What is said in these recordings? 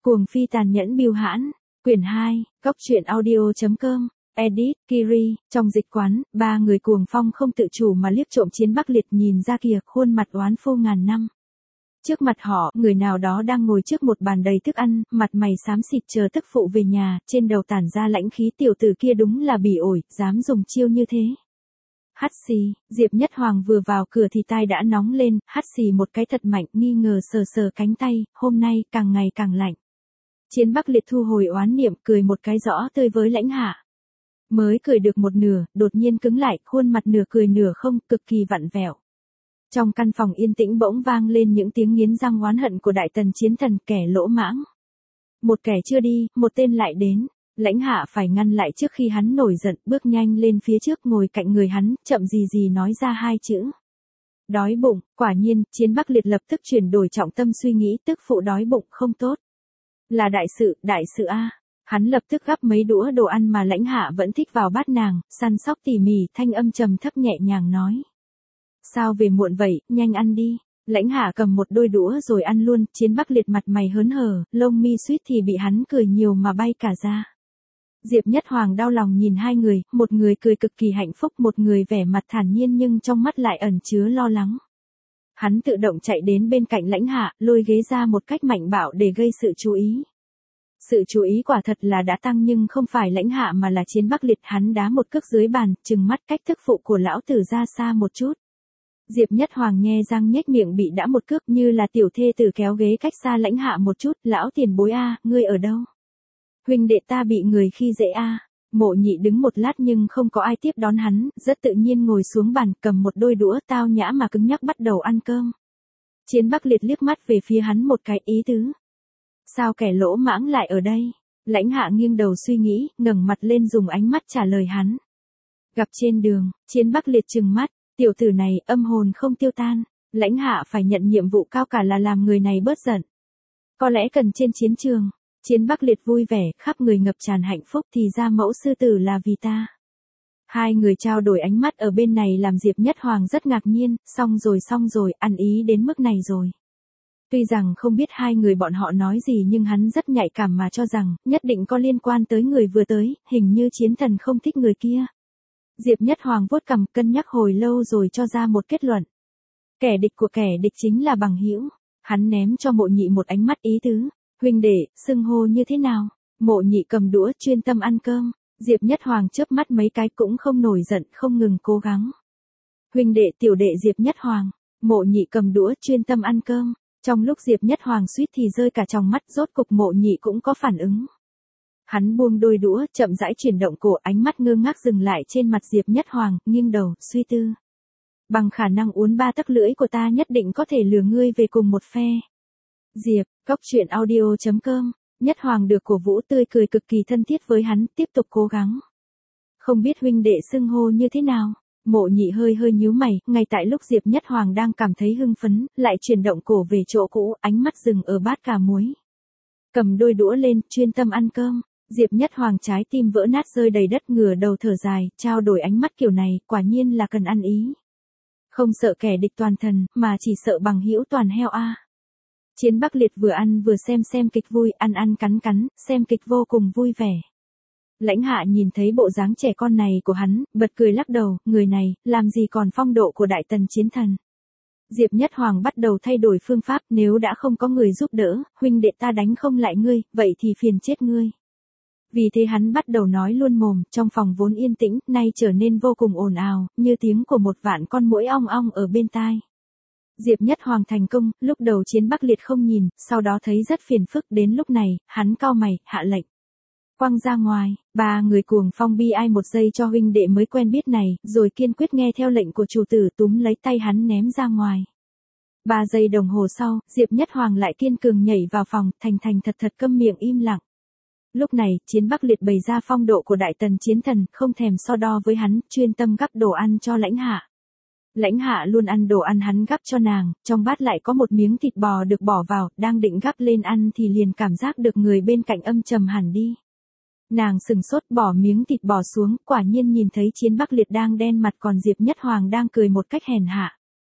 Cuồng phi tàn nhẫn bưu hãn, quyển 2, Cốc truyện audio.com, edit, Kiri, trong dịch quán, ba người cuồng phong không tự chủ mà liếc trộm Chiến Bắc Liệt nhìn ra kìa khuôn mặt oán phô ngàn năm. Trước mặt họ, người nào đó đang ngồi trước một bàn đầy thức ăn, mặt mày xám xịt chờ tức phụ về nhà, trên đầu tản ra lãnh khí tiểu tử kia đúng là bỉ ổi, dám dùng chiêu như thế. Hắt xì, Diệp Nhất Hoàng vừa vào cửa thì tai đã nóng lên, hắt xì một cái thật mạnh, nghi ngờ sờ sờ cánh tay, hôm nay càng ngày càng lạnh. Chiến Bắc Liệt thu hồi oán niệm, cười một cái rõ tươi với Lãnh Hạ. Mới cười được một nửa, đột nhiên cứng lại, khuôn mặt nửa cười nửa không, cực kỳ vặn vẹo. Trong căn phòng yên tĩnh bỗng vang lên những tiếng nghiến răng oán hận của đại tần chiến thần, kẻ lỗ mãng. Một kẻ chưa đi, một tên lại đến. Lãnh Hạ phải ngăn lại trước khi hắn nổi giận, bước nhanh lên phía trước ngồi cạnh người hắn, chậm gì gì nói ra hai chữ. Đói bụng. Quả nhiên, Chiến Bắc Liệt lập tức chuyển đổi trọng tâm suy nghĩ, tức phụ đói bụng không tốt. Là đại sự a. Hắn lập tức gắp mấy đũa đồ ăn mà Lãnh Hạ vẫn thích vào bát nàng, săn sóc tỉ mỉ, thanh âm trầm thấp nhẹ nhàng nói. Sao về muộn vậy, nhanh ăn đi. Lãnh Hạ cầm một đôi đũa rồi ăn luôn, Chiến Bắc Liệt mặt mày hớn hở, lông mi suýt thì bị hắn cười nhiều mà bay cả ra. Diệp Nhất Hoàng đau lòng nhìn hai người, một người cười cực kỳ hạnh phúc, một người vẻ mặt thản nhiên nhưng trong mắt lại ẩn chứa lo lắng. Hắn tự động chạy đến bên cạnh Lãnh Hạ, lôi ghế ra một cách mạnh bạo để gây sự chú ý. Sự chú ý quả thật là đã tăng nhưng không phải Lãnh Hạ mà là Chiến Bắc Liệt, hắn đá một cước dưới bàn, trừng mắt cách thức phụ của lão tử ra xa một chút. Diệp Nhất Hoàng nhe răng nhếch miệng bị đã một cước như là tiểu thê tử kéo ghế cách xa Lãnh Hạ một chút, lão tiền bối a, ngươi ở đâu? Huynh đệ ta bị người khi dễ a. Mộ Nhị đứng một lát nhưng không có ai tiếp đón hắn, rất tự nhiên ngồi xuống bàn, cầm một đôi đũa tao nhã mà cứng nhắc bắt đầu ăn cơm. Chiến Bắc Liệt liếc mắt về phía hắn một cái, ý tứ. Sao kẻ lỗ mãng lại ở đây? Lãnh Hạ nghiêng đầu suy nghĩ, ngẩng mặt lên dùng ánh mắt trả lời hắn. Gặp trên đường. Chiến Bắc Liệt trừng mắt, tiểu tử này âm hồn không tiêu tan. Lãnh Hạ phải nhận nhiệm vụ cao cả là làm người này bớt giận. Có lẽ cần trên chiến trường. Chiến Bắc Liệt vui vẻ, khắp người ngập tràn hạnh phúc, thì ra mẫu sư tử là vì ta. Hai người trao đổi ánh mắt ở bên này làm Diệp Nhất Hoàng rất ngạc nhiên, xong rồi, ăn ý đến mức này rồi. Tuy rằng không biết hai người bọn họ nói gì nhưng hắn rất nhạy cảm mà cho rằng, nhất định có liên quan tới người vừa tới, hình như chiến thần không thích người kia. Diệp Nhất Hoàng vuốt cằm cân nhắc hồi lâu rồi cho ra một kết luận. Kẻ địch của kẻ địch chính là bằng hữu. Hắn ném cho Mộ Nhị một ánh mắt ý tứ. Huynh đệ, xưng hô như thế nào? Mộ Nhị cầm đũa chuyên tâm ăn cơm. Diệp Nhất Hoàng chớp mắt mấy cái cũng không nổi giận, không ngừng cố gắng. Huynh đệ tiểu đệ Diệp Nhất Hoàng. Mộ Nhị cầm đũa chuyên tâm ăn cơm. Trong lúc Diệp Nhất Hoàng suýt thì rơi cả trong mắt, rốt cục Mộ Nhị cũng có phản ứng. Hắn buông đôi đũa, chậm rãi chuyển động cổ, ánh mắt ngơ ngác dừng lại trên mặt Diệp Nhất Hoàng, nghiêng đầu, suy tư. Bằng khả năng uốn ba tấc lưỡi của ta nhất định có thể lừa ngươi về cùng một phe. Diệp, Cốc truyện audio.com, Nhất Hoàng được cổ vũ tươi cười cực kỳ thân thiết với hắn, tiếp tục cố gắng. Không biết huynh đệ xưng hô như thế nào? Mộ Nhị hơi nhíu mày, ngay tại lúc Diệp Nhất Hoàng đang cảm thấy hưng phấn, lại chuyển động cổ về chỗ cũ, ánh mắt dừng ở bát cà muối. Cầm đôi đũa lên, chuyên tâm ăn cơm. Diệp Nhất Hoàng trái tim vỡ nát rơi đầy đất, ngửa đầu thở dài, trao đổi ánh mắt kiểu này, quả nhiên là cần ăn ý. Không sợ kẻ địch toàn thần, mà chỉ sợ bằng hữu toàn heo a. Chiến Bắc Liệt vừa ăn vừa xem kịch vui, ăn cắn, xem kịch vô cùng vui vẻ. Lãnh Hạ nhìn thấy bộ dáng trẻ con này của hắn, bật cười lắc đầu, người này, làm gì còn phong độ của đại tần chiến thần. Diệp Nhất Hoàng bắt đầu thay đổi phương pháp, nếu đã không có người giúp đỡ, huynh đệ ta đánh không lại ngươi, vậy thì phiền chết ngươi. Vì thế hắn bắt đầu nói luôn mồm, trong phòng vốn yên tĩnh, nay trở nên vô cùng ồn ào, như tiếng của một vạn con muỗi ong ong ở bên tai. Diệp Nhất Hoàng thành công, lúc đầu Chiến Bắc Liệt không nhìn, sau đó thấy rất phiền phức, đến lúc này, hắn cau mày, hạ lệnh. Quăng ra ngoài, ba người cuồng phong bi ai một giây cho huynh đệ mới quen biết này, rồi kiên quyết nghe theo lệnh của chủ tử, túm lấy tay hắn ném ra ngoài. 3 giây đồng hồ sau, Diệp Nhất Hoàng lại kiên cường nhảy vào phòng, thành thật câm miệng im lặng. Lúc này, Chiến Bắc Liệt bày ra phong độ của đại tần chiến thần, không thèm so đo với hắn, chuyên tâm gắp đồ ăn cho Lãnh Hạ. Lãnh Hạ luôn ăn đồ ăn hắn gắp cho nàng, trong bát lại có một miếng thịt bò được bỏ vào, đang định gắp lên ăn thì liền cảm giác được người bên cạnh âm trầm hẳn đi. Nàng sừng sốt bỏ miếng thịt bò xuống, quả nhiên nhìn thấy Chiến Bắc Liệt đang đen mặt còn Diệp Nhất Hoàng đang cười một cách hèn hạ.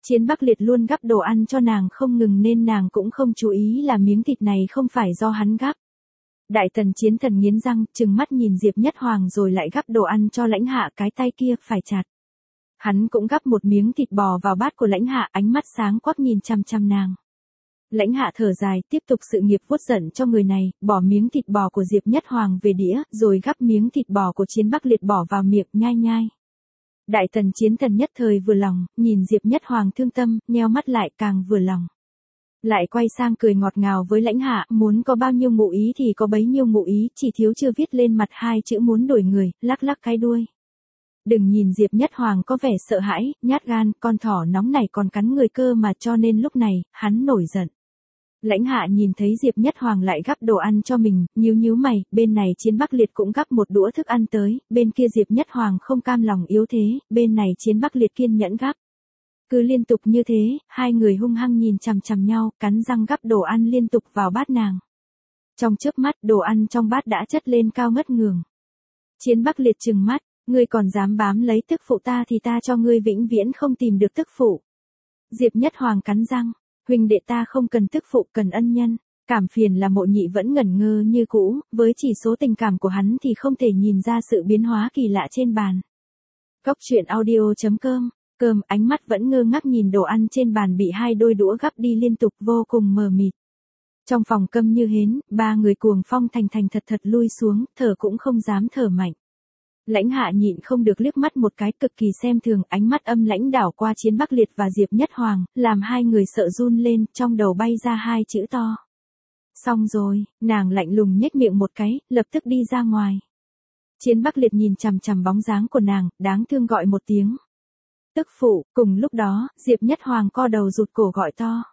Chiến Bắc Liệt luôn gắp đồ ăn cho nàng không ngừng nên nàng cũng không chú ý là miếng thịt này không phải do hắn gắp. Đại Tần Chiến Thần nghiến răng, trừng mắt nhìn Diệp Nhất Hoàng rồi lại gắp đồ ăn cho Lãnh Hạ, cái tay kia phải chặt. Hắn cũng gắp một miếng thịt bò vào bát của Lãnh Hạ, ánh mắt sáng quắc nhìn chằm chằm nàng. Lãnh Hạ thở dài, tiếp tục sự nghiệp vuốt giận cho người này, bỏ miếng thịt bò của Diệp Nhất Hoàng về đĩa, rồi gắp miếng thịt bò của Chiến Bắc Liệt bỏ vào miệng, nhai nhai. Đại Tần Chiến Thần nhất thời vừa lòng, nhìn Diệp Nhất Hoàng thương tâm, nheo mắt lại càng vừa lòng. Lại quay sang cười ngọt ngào với Lãnh Hạ, muốn có bao nhiêu ngụ ý thì có bấy nhiêu ngụ ý, chỉ thiếu chưa viết lên mặt hai chữ muốn đổi người, lắc lắc cái đuôi. Đừng nhìn Diệp Nhất Hoàng có vẻ sợ hãi, nhát gan, con thỏ nóng này còn cắn người cơ mà, cho nên lúc này, hắn nổi giận. Lãnh Hạ nhìn thấy Diệp Nhất Hoàng lại gắp đồ ăn cho mình, nhíu nhíu mày, bên này Chiến Bắc Liệt cũng gắp một đũa thức ăn tới, bên kia Diệp Nhất Hoàng không cam lòng yếu thế, bên này Chiến Bắc Liệt kiên nhẫn gắp. Cứ liên tục như thế, hai người hung hăng nhìn chằm chằm nhau, cắn răng gắp đồ ăn liên tục vào bát nàng. Trong chớp mắt, đồ ăn trong bát đã chất lên cao ngất ngường. Chiến Bắc Liệt trừng mắt, ngươi còn dám bám lấy tức phụ ta thì ta cho ngươi vĩnh viễn không tìm được tức phụ. Diệp Nhất Hoàng cắn răng, huynh đệ ta không cần tức phụ, cần ân nhân. Cảm Phiền là Mộ Nhị vẫn ngẩn ngơ như cũ, với chỉ số tình cảm của hắn thì không thể nhìn ra sự biến hóa kỳ lạ trên bàn. Cốc truyện audio.com. Ánh mắt vẫn ngơ ngác nhìn đồ ăn trên bàn bị hai đôi đũa gắp đi liên tục, vô cùng mờ mịt. Trong phòng câm như hến, ba người cuồng phong thành thật lui xuống, thở cũng không dám thở mạnh. Lãnh Hạ nhịn không được liếc mắt một cái, cực kỳ xem thường, ánh mắt âm lãnh đảo qua Chiến Bắc Liệt và Diệp Nhất Hoàng, làm hai người sợ run lên, trong đầu bay ra hai chữ to. Xong rồi, nàng lạnh lùng nhếch miệng một cái, lập tức đi ra ngoài. Chiến Bắc Liệt nhìn chằm chằm bóng dáng của nàng, đáng thương gọi một tiếng. Tức phụ, cùng lúc đó, Diệp Nhất Hoàng co đầu rụt cổ gọi to.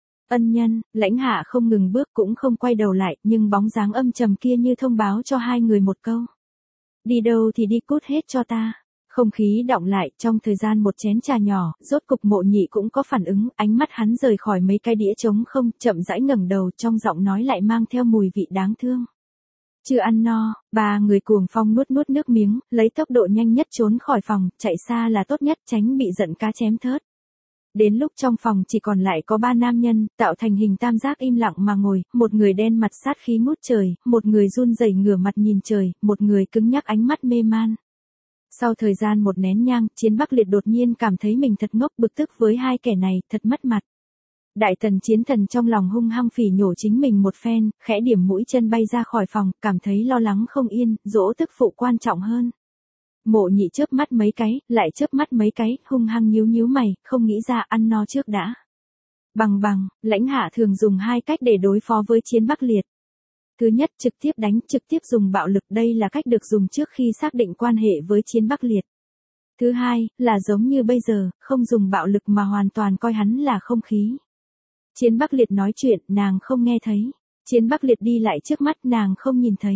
Ân nhân, Lãnh Hạ không ngừng bước cũng không quay đầu lại, nhưng bóng dáng âm trầm kia như thông báo cho hai người một câu. Đi đâu thì đi, cút hết cho ta. Không khí đọng lại, trong thời gian một chén trà nhỏ, rốt cục Mộ Nhị cũng có phản ứng, ánh mắt hắn rời khỏi mấy cái đĩa trống không, chậm rãi ngẩng đầu, trong giọng nói lại mang theo mùi vị đáng thương. Chưa ăn no, ba người cuồng phong nuốt nước miếng, lấy tốc độ nhanh nhất trốn khỏi phòng, chạy xa là tốt nhất, tránh bị giận cá chém thớt. Đến lúc trong phòng chỉ còn lại có ba nam nhân, tạo thành hình tam giác im lặng mà ngồi, một người đen mặt sát khí ngút trời, một người run rẩy ngửa mặt nhìn trời, một người cứng nhắc ánh mắt mê man. Sau thời gian một nén nhang, Chiến Bắc Liệt đột nhiên cảm thấy mình thật ngốc, bực tức với hai kẻ này, thật mất mặt. Đại Tần Chiến Thần trong lòng hung hăng phỉ nhổ chính mình một phen, khẽ điểm mũi chân bay ra khỏi phòng, cảm thấy lo lắng không yên, dỗ tức phụ quan trọng hơn. Mộ Nhị chớp mắt mấy cái, lại chớp mắt mấy cái, hung hăng nhíu mày, không nghĩ ra ăn no trước đã. Bằng, Lãnh Hạ thường dùng hai cách để đối phó với Chiến Bắc Liệt. Thứ nhất, trực tiếp đánh, trực tiếp dùng bạo lực, đây là cách được dùng trước khi xác định quan hệ với Chiến Bắc Liệt. Thứ hai, là giống như bây giờ, không dùng bạo lực mà hoàn toàn coi hắn là không khí. Chiến Bắc Liệt nói chuyện, nàng không nghe thấy. Chiến Bắc Liệt đi lại trước mắt, nàng không nhìn thấy.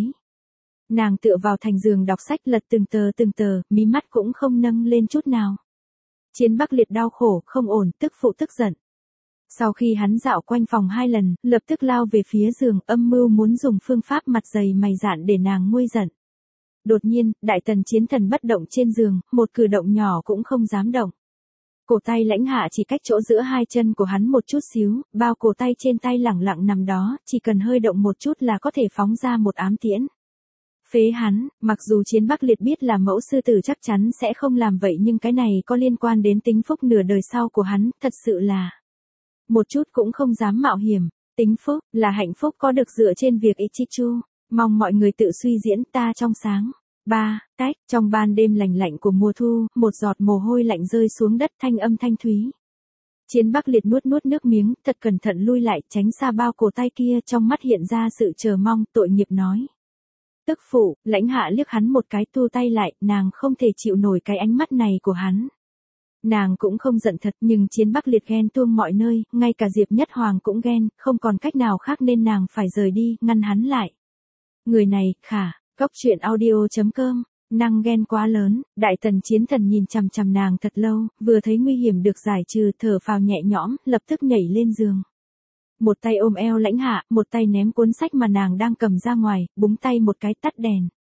Nàng tựa vào thành giường đọc sách, lật từng tờ, mí mắt cũng không nâng lên chút nào. Chiến Bắc Liệt đau khổ, không ổn, tức phụ tức giận. Sau khi hắn dạo quanh phòng 2 lần, lập tức lao về phía giường, âm mưu muốn dùng phương pháp mặt dày mày dạn để nàng nguôi giận. Đột nhiên, Đại Tần Chiến Thần bất động trên giường, một cử động nhỏ cũng không dám động. Cổ tay Lãnh Hạ chỉ cách chỗ giữa hai chân của hắn một chút xíu, bao cổ tay trên tay lẳng lặng nằm đó, chỉ cần hơi động một chút là có thể phóng ra một ám tiễn. Phế hắn, mặc dù Chiến Bắc Liệt biết là mẫu sư tử chắc chắn sẽ không làm vậy, nhưng cái này có liên quan đến tính phúc nửa đời sau của hắn, thật sự là một chút cũng không dám mạo hiểm. Tính phúc là hạnh phúc có được dựa trên việc Ichichu. Mong mọi người tự suy diễn, ta trong sáng. 3. Cách, trong ban đêm lạnh lạnh của mùa thu, một giọt mồ hôi lạnh rơi xuống đất, thanh âm thanh thúy. Chiến Bắc Liệt nuốt nước miếng, thật cẩn thận lui lại, tránh xa bao cổ tay kia, trong mắt hiện ra sự chờ mong, tội nghiệp nói. Tức phụ, Lãnh Hạ liếc hắn một cái, thu tay lại, nàng không thể chịu nổi cái ánh mắt này của hắn. Nàng cũng không giận thật, nhưng Chiến Bắc Liệt ghen tuông mọi nơi, ngay cả Diệp Nhất Hoàng cũng ghen, không còn cách nào khác nên nàng phải rời đi, ngăn hắn lại. Người này, khả, Cốc truyện audio.com, năng ghen quá lớn, Đại Tần Chiến Thần nhìn chằm chằm nàng thật lâu, vừa thấy nguy hiểm được giải trừ, thở phào nhẹ nhõm, lập tức nhảy lên giường. Một tay ôm eo Lãnh Hạ, một tay ném cuốn sách mà nàng đang cầm ra ngoài, búng tay một cái tắt đèn.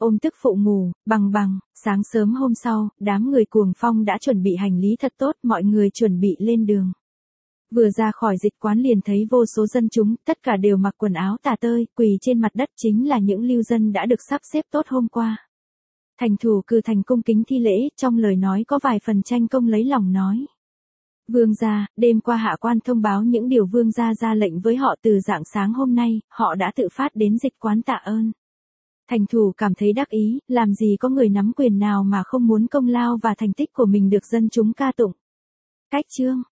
ôm tức phụ ngủ, bằng, sáng sớm hôm sau, đám người Cuồng Phong đã chuẩn bị hành lý thật tốt, mọi người chuẩn bị lên đường. Vừa ra khỏi dịch quán liền thấy vô số dân chúng, tất cả đều mặc quần áo tả tơi, quỳ trên mặt đất chính là những lưu dân đã được sắp xếp tốt hôm qua. Thành thủ Cừ Thành cung kính thi lễ, trong lời nói có vài phần tranh công lấy lòng nói. Vương gia, đêm qua hạ quan thông báo những điều vương gia ra lệnh với họ từ rạng sáng hôm nay, họ đã tự phát đến dịch quán tạ ơn. Thành thủ cảm thấy đắc ý, làm gì có người nắm quyền nào mà không muốn công lao và thành tích của mình được dân chúng ca tụng. Cách chương